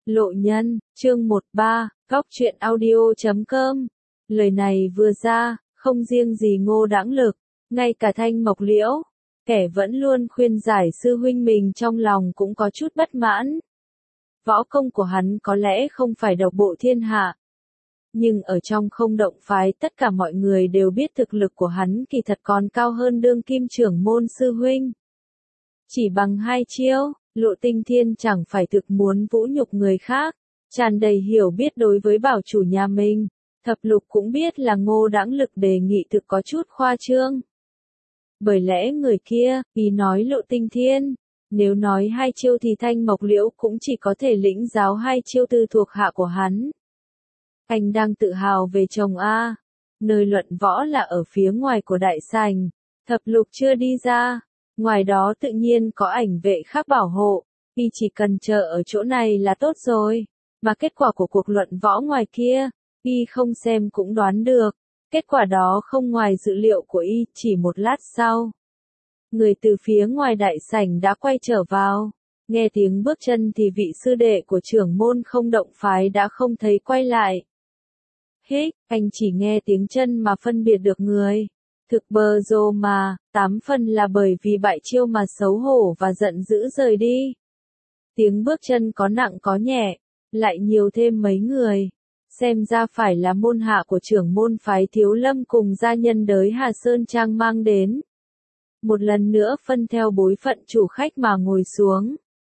Lộ Nhân, chương 13, Góc truyện audio.com. Lời này vừa ra, không riêng gì Ngô Đãng Lực, ngay cả Thanh Mộc Liễu, kẻ vẫn luôn khuyên giải sư huynh mình trong lòng cũng có chút bất mãn. Võ công của hắn có lẽ không phải độc bộ thiên hạ, nhưng ở trong Không Động phái tất cả mọi người đều biết thực lực của hắn kỳ thật còn cao hơn đương kim trưởng môn sư huynh. Chỉ bằng 2 chiêu, Lộ Tinh Thiên chẳng phải thực muốn vũ nhục người khác, tràn đầy hiểu biết đối với bảo chủ nhà mình. Thập Lục cũng biết là Ngô Đãng Lực đề nghị thực có chút khoa trương. Bởi lẽ người kia, ý nói Lộ Tinh Thiên, nếu nói 2 chiêu thì Thanh Mộc Liễu cũng chỉ có thể lĩnh giáo 2 chiêu từ thuộc hạ của hắn. Anh đang tự hào về chồng A. Nơi luận võ là ở phía ngoài của đại sảnh. Thập Lục chưa đi ra. Ngoài đó tự nhiên có ảnh vệ khác bảo hộ. Y chỉ cần chờ ở chỗ này là tốt rồi. Mà kết quả của cuộc luận võ ngoài kia, Y không xem cũng đoán được. Kết quả đó không ngoài dự liệu của Y. Chỉ một lát sau, người từ phía ngoài đại sảnh đã quay trở vào. Nghe tiếng bước chân thì vị sư đệ của trưởng môn Không Động phái đã không thấy quay lại. Hích, anh chỉ nghe tiếng chân mà phân biệt được người. Thực bờ rồ mà, 8 phần là bởi vì bại chiêu mà xấu hổ và giận dữ rời đi. Tiếng bước chân có nặng có nhẹ, lại nhiều thêm mấy người. Xem ra phải là môn hạ của trưởng môn phái Thiếu Lâm cùng gia nhân đới Hà Sơn Trang mang đến. Một lần nữa phân theo bối phận chủ khách mà ngồi xuống.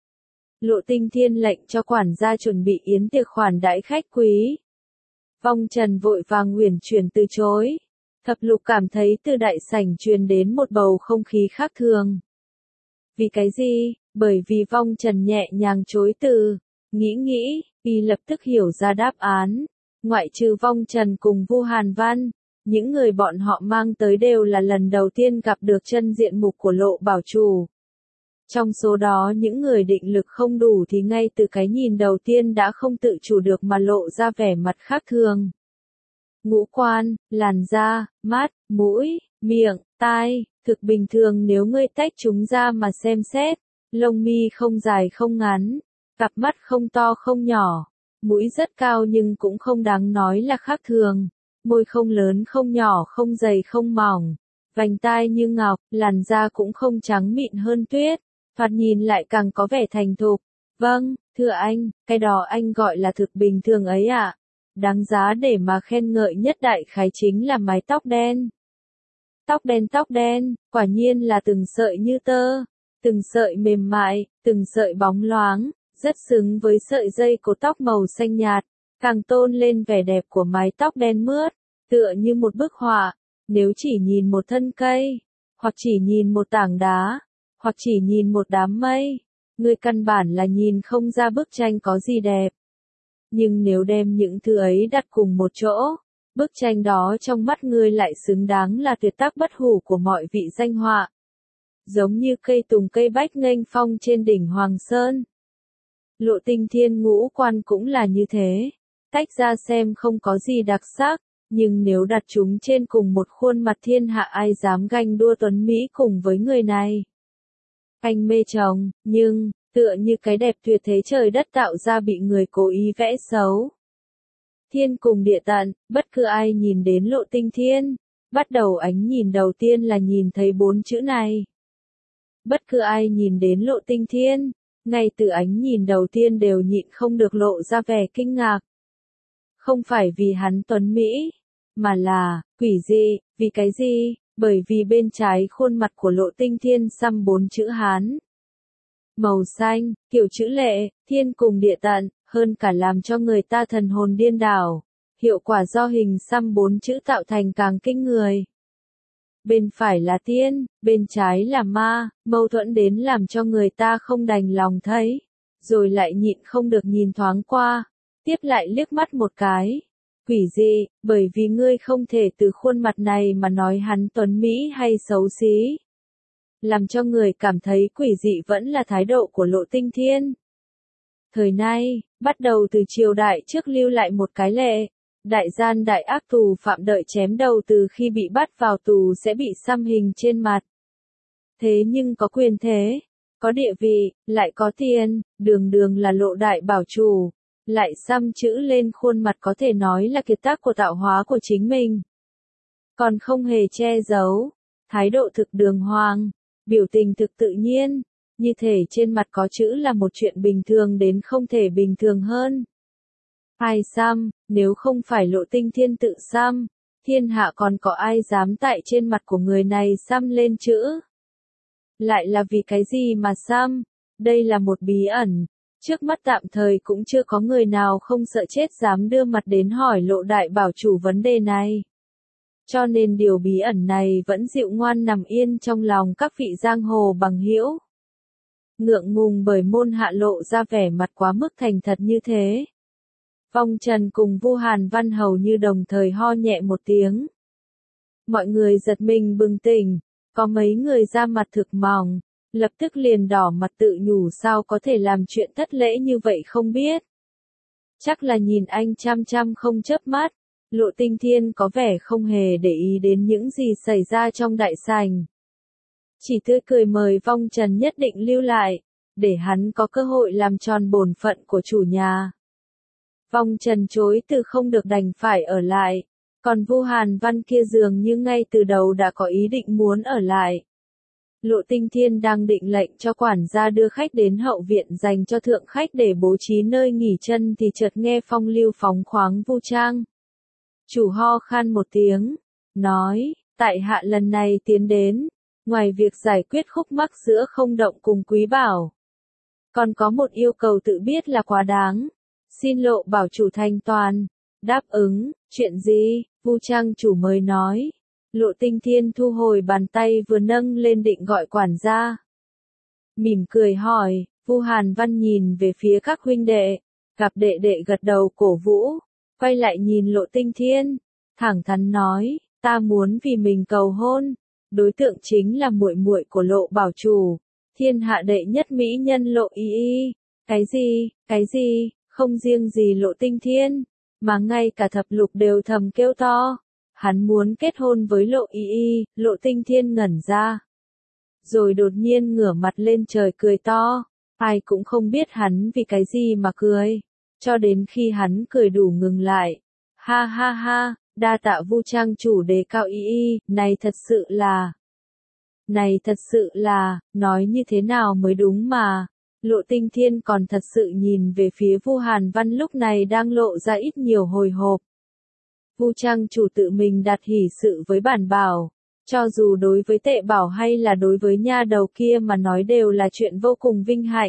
Lộ Tinh Thiên lệnh cho quản gia chuẩn bị yến tiệc khoản đãi khách quý. Vong Trần vội vàng uyển chuyển từ chối. Thập Lục cảm thấy từ đại sảnh truyền đến một bầu không khí khác thường. Vì cái gì? Bởi vì Vong Trần nhẹ nhàng chối từ. Nghĩ, Y lập tức hiểu ra đáp án. Ngoại trừ Vong Trần cùng Vu Hàn Văn, những người bọn họ mang tới đều là lần đầu tiên gặp được chân diện mục của Lộ bảo chủ. Trong số đó những người định lực không đủ thì ngay từ cái nhìn đầu tiên đã không tự chủ được mà lộ ra vẻ mặt khác thường. Ngũ quan, làn da, mắt, mũi, miệng, tai, thực bình thường nếu ngươi tách chúng ra mà xem xét. Lông mi không dài không ngắn, cặp mắt không to không nhỏ, mũi rất cao nhưng cũng không đáng nói là khác thường, môi không lớn không nhỏ không dày không mỏng, vành tai như ngọc, làn da cũng không trắng mịn hơn tuyết, thoạt nhìn lại càng có vẻ thành thục. Vâng, thưa anh, cái đó anh gọi là thực bình thường ấy ạ. Đáng giá để mà khen ngợi nhất đại khái chính là mái tóc đen. Tóc đen, quả nhiên là từng sợi như tơ, từng sợi mềm mại, từng sợi bóng loáng, rất xứng với sợi dây cột tóc màu xanh nhạt, càng tôn lên vẻ đẹp của mái tóc đen mướt, tựa như một bức họa. Nếu chỉ nhìn một thân cây, hoặc chỉ nhìn một tảng đá, hoặc chỉ nhìn một đám mây, người căn bản là nhìn không ra bức tranh có gì đẹp. Nhưng nếu đem những thứ ấy đặt cùng một chỗ, bức tranh đó trong mắt người lại xứng đáng là tuyệt tác bất hủ của mọi vị danh họa. Giống như cây tùng cây bách nghênh phong trên đỉnh Hoàng Sơn. Lộ Tinh Thiên ngũ quan cũng là như thế. Tách ra xem không có gì đặc sắc, nhưng nếu đặt chúng trên cùng một khuôn mặt thiên hạ ai dám ganh đua tuấn Mỹ cùng với người này. Anh mê chồng, nhưng, tựa như cái đẹp tuyệt thế trời đất tạo ra bị người cố ý vẽ xấu. Thiên cùng địa tận, bất cứ ai nhìn đến Lộ Tinh Thiên, bắt đầu ánh nhìn đầu tiên là nhìn thấy 4 chữ này. Bất cứ ai nhìn đến Lộ Tinh Thiên, ngay từ ánh nhìn đầu tiên đều nhịn không được lộ ra vẻ kinh ngạc. Không phải vì hắn tuấn Mỹ, mà là, quỷ dị, vì cái gì? Bởi vì bên trái khuôn mặt của Lộ Tinh Thiên xăm 4 chữ Hán. Màu xanh, kiểu chữ lệ, thiên cùng địa tận, hơn cả làm cho người ta thần hồn điên đảo. Hiệu quả do hình xăm 4 chữ tạo thành càng kinh người. Bên phải là tiên, bên trái là ma, mâu thuẫn đến làm cho người ta không đành lòng thấy. Rồi lại nhịn không được nhìn thoáng qua, tiếp lại liếc mắt một cái. Quỷ dị, bởi vì ngươi không thể từ khuôn mặt này mà nói hắn tuấn Mỹ hay xấu xí. Làm cho người cảm thấy quỷ dị vẫn là thái độ của Lộ Tinh Thiên. Thời nay, bắt đầu từ triều đại trước lưu lại một cái lệ. Đại gian đại ác tù phạm đợi chém đầu từ khi bị bắt vào tù sẽ bị xăm hình trên mặt. Thế nhưng có quyền thế, có địa vị, lại có tiền, đường đường là Lộ đại bảo chủ, lại xăm chữ lên khuôn mặt có thể nói là kiệt tác của tạo hóa của chính mình. Còn không hề che giấu, thái độ thực đường hoàng, biểu tình thực tự nhiên, như thể trên mặt có chữ là một chuyện bình thường đến không thể bình thường hơn. Ai xăm, nếu không phải Lộ Tinh Thiên tự xăm, thiên hạ còn có ai dám tại trên mặt của người này xăm lên chữ? Lại là vì cái gì mà xăm? Đây là một bí ẩn. Trước mắt tạm thời cũng chưa có người nào không sợ chết dám đưa mặt đến hỏi Lộ đại bảo chủ vấn đề này. Cho nên điều bí ẩn này vẫn dịu ngoan nằm yên trong lòng các vị giang hồ bằng hữu. Ngượng ngùng bởi môn hạ lộ ra vẻ mặt quá mức thành thật như thế. Vong Trần cùng Vu Hàn Văn hầu như đồng thời ho nhẹ một tiếng. Mọi người giật mình bừng tỉnh, có mấy người da mặt thực mỏng, lập tức liền đỏ mặt tự nhủ sao có thể làm chuyện thất lễ như vậy không biết. Chắc là nhìn anh chăm chăm không chớp mắt, Lộ Tinh Thiên có vẻ không hề để ý đến những gì xảy ra trong đại sảnh. Chỉ tươi cười mời Vong Trần nhất định lưu lại, để hắn có cơ hội làm tròn bổn phận của chủ nhà. Vong Trần chối từ không được đành phải ở lại, còn Vu Hàn Văn kia dường như ngay từ đầu đã có ý định muốn ở lại. Lộ Tinh Thiên đang định lệnh cho quản gia đưa khách đến hậu viện dành cho thượng khách để bố trí nơi nghỉ chân thì chợt nghe phong lưu phóng khoáng Vu Trang. Chủ ho khan một tiếng, nói, tại hạ lần này tiến đến, ngoài việc giải quyết khúc mắc giữa Không Động cùng Quý Bảo, còn có một yêu cầu tự biết là quá đáng. Xin Lộ bảo chủ thành toàn. Đáp ứng, chuyện gì? Vu Trang chủ mới nói. Lộ Tinh Thiên thu hồi bàn tay vừa nâng lên định gọi quản gia. Mỉm cười hỏi, Vu Hàn Văn nhìn về phía các huynh đệ, gặp đệ đệ gật đầu cổ vũ, quay lại nhìn Lộ Tinh Thiên, thẳng thắn nói, ta muốn vì mình cầu hôn, đối tượng chính là muội muội của Lộ bảo chủ, thiên hạ đệ nhất mỹ nhân Lộ Y Y. Cái gì, không riêng gì Lộ Tinh Thiên, mà ngay cả thập lục đều thầm kêu to. Hắn muốn kết hôn với Lộ Y Y, Lộ Tinh Thiên ngẩn ra. Rồi đột nhiên ngửa mặt lên trời cười to, ai cũng không biết hắn vì cái gì mà cười, cho đến khi hắn cười đủ ngừng lại. Ha ha ha, đa tạ Vu Trang chủ đề cao Y Y, này thật sự là, nói như thế nào mới đúng mà. Lộ Tinh Thiên còn thật sự nhìn về phía Vu Hàn Văn lúc này đang lộ ra ít nhiều hồi hộp. Vu Trang chủ tự mình đặt hỷ sự với bản bảo, cho dù đối với Tệ Bảo hay là đối với nha đầu kia mà nói đều là chuyện vô cùng vinh hạnh.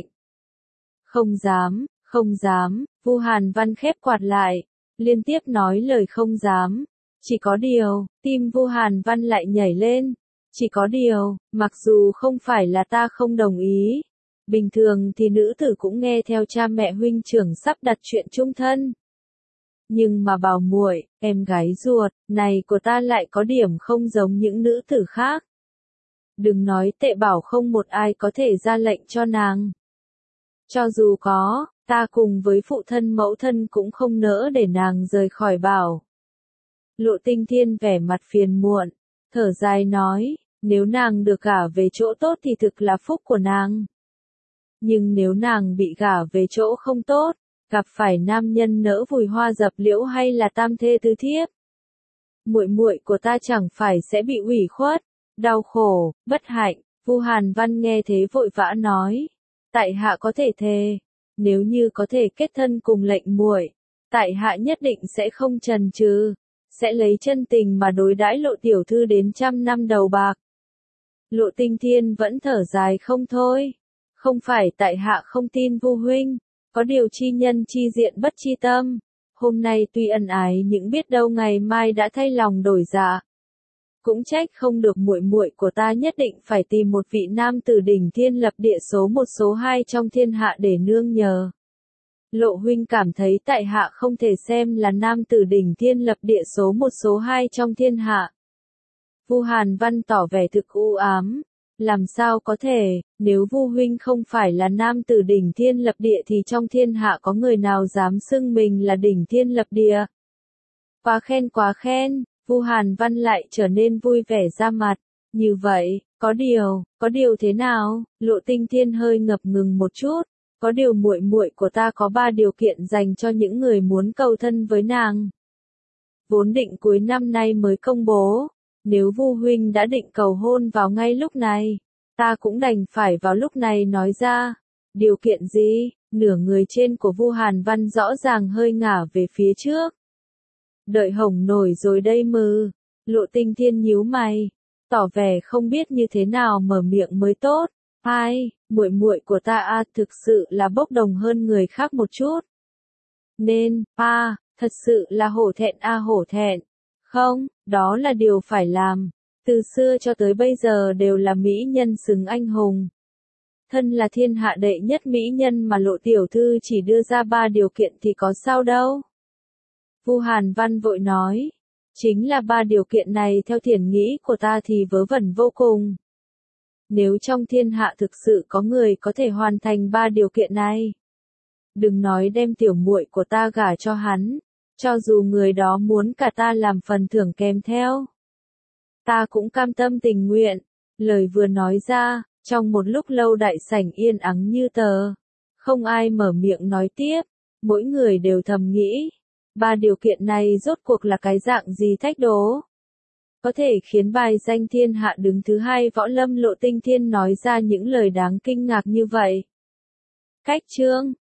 Không dám, Vu Hàn Văn khép quạt lại, liên tiếp nói lời không dám. Chỉ có điều, tim Vu Hàn Văn lại nhảy lên. Chỉ có điều, mặc dù không phải là ta không đồng ý. Bình thường thì nữ tử cũng nghe theo cha mẹ huynh trưởng sắp đặt chuyện chung thân. Nhưng mà bảo muội, em gái ruột, này của ta lại có điểm không giống những nữ tử khác. Đừng nói Tệ Bảo không một ai có thể ra lệnh cho nàng. Cho dù có, ta cùng với phụ thân mẫu thân cũng không nỡ để nàng rời khỏi Bảo. Lộ Tinh Thiên vẻ mặt phiền muộn, thở dài nói, nếu nàng được gả về chỗ tốt thì thực là phúc của nàng. Nhưng nếu nàng bị gả về chỗ không tốt, gặp phải nam nhân nỡ vùi hoa dập liễu hay là tam thê tứ thiếp, muội muội của ta chẳng phải sẽ bị ủy khuất, đau khổ, bất hạnh. Vu Hàn Văn nghe thế vội vã nói, tại hạ có thể thề, nếu như có thể kết thân cùng lệnh muội, tại hạ nhất định sẽ không chần chừ, sẽ lấy chân tình mà đối đãi Lộ tiểu thư đến 100 năm đầu bạc. Lộ Tinh Thiên vẫn thở dài không thôi, không phải tại hạ không tin Vu huynh, có điều chi nhân chi diện bất chi tâm, hôm nay tuy ân ái nhưng biết đâu ngày mai đã thay lòng đổi dạ. Cũng trách không được muội muội của ta nhất định phải tìm một vị nam tử đỉnh thiên lập địa số 1 số 2 trong thiên hạ để nương nhờ. Lộ huynh cảm thấy tại hạ không thể xem là nam tử đỉnh thiên lập địa số 1 số 2 trong thiên hạ. Vu Hàn Văn tỏ vẻ thực u ám. Làm sao có thể, nếu Vu huynh không phải là nam tử đỉnh thiên lập địa thì trong thiên hạ có người nào dám xưng mình là đỉnh thiên lập địa. Quá khen, Vu Hàn Văn lại trở nên vui vẻ ra mặt. Như vậy, có điều thế nào? Lộ Tinh Thiên hơi ngập ngừng một chút, Có điều muội muội của ta có 3 điều kiện dành cho những người muốn cầu thân với nàng. Vốn định cuối năm nay mới công bố, nếu Vu huynh đã định cầu hôn vào ngay lúc này, ta cũng đành phải vào lúc này nói ra. Điều kiện gì? Nửa người trên của Vu Hàn Văn rõ ràng hơi ngả về phía trước. Đợi hổng nổi rồi đây mừ. Lộ Tinh Thiên nhíu mày, tỏ vẻ không biết như thế nào mở miệng mới tốt. Ai, muội muội của ta thực sự là bốc đồng hơn người khác một chút. Nên, thật sự là hổ thẹn hổ thẹn. Không, đó là điều phải làm. Từ xưa cho tới bây giờ đều là mỹ nhân xứng anh hùng. Thân là thiên hạ đệ nhất mỹ nhân mà Lộ tiểu thư chỉ đưa ra 3 điều kiện thì có sao đâu. Vu Hàn Văn vội nói, chính là 3 điều kiện này theo thiển nghĩ của ta thì vớ vẩn vô cùng. Nếu trong thiên hạ thực sự có người có thể hoàn thành 3 điều kiện này, đừng nói đem tiểu muội của ta gả cho hắn, cho dù người đó muốn cả ta làm phần thưởng kèm theo, ta cũng cam tâm tình nguyện. Lời vừa nói ra, trong một lúc lâu đại sảnh yên ắng như tờ, không ai mở miệng nói tiếp, mỗi người đều thầm nghĩ, 3 điều kiện này rốt cuộc là cái dạng gì thách đố? Có thể khiến bài danh thiên hạ đứng thứ 2 võ lâm Lộ Tinh Thiên nói ra những lời đáng kinh ngạc như vậy. Cách chương